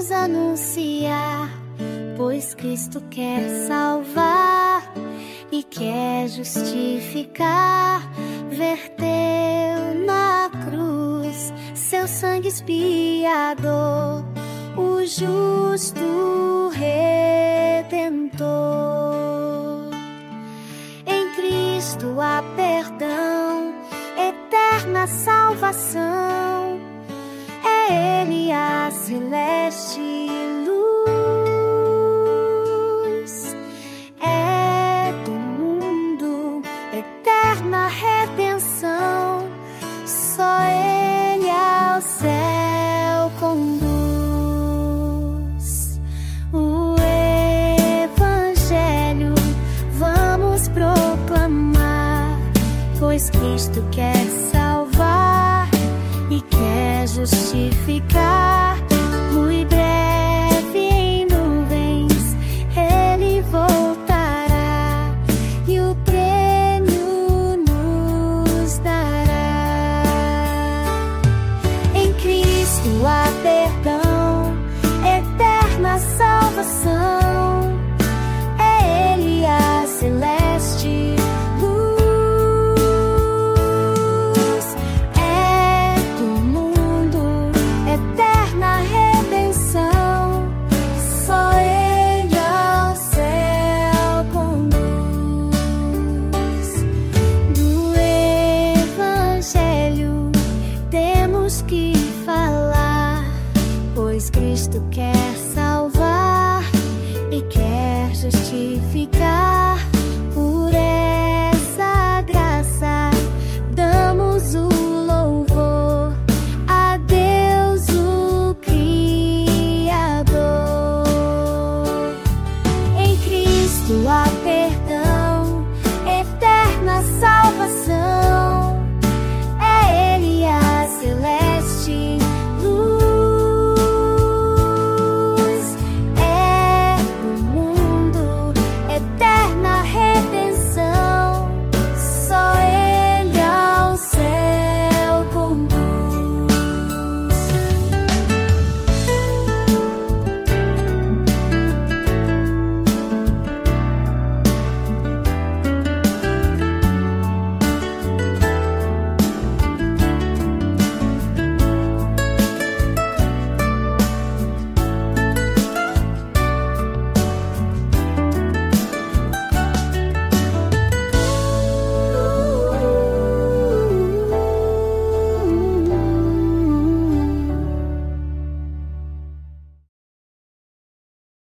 vamos anunciar, pois Cristo quer salvar e quer justificar. Verteu na cruz seu sangue expiador, o justo Redentor. Em Cristo há perdão, eterna salvação. É Ele a celeste luz. É do mundo eterna redenção. Só Ele ao céu conduz. O Evangelho vamos proclamar, pois Cristo quer salvar e quer justificar. Muito breve em nuvens Ele voltará e o prêmio nos dará. Em Cristo há perdão, eterna salvação. É Ele a celeste luz. É do mundo eterna redenção. Só Ele ao céu conduz. Do Evangelho temos que falar, pois Cristo quer salvar e quer justificar.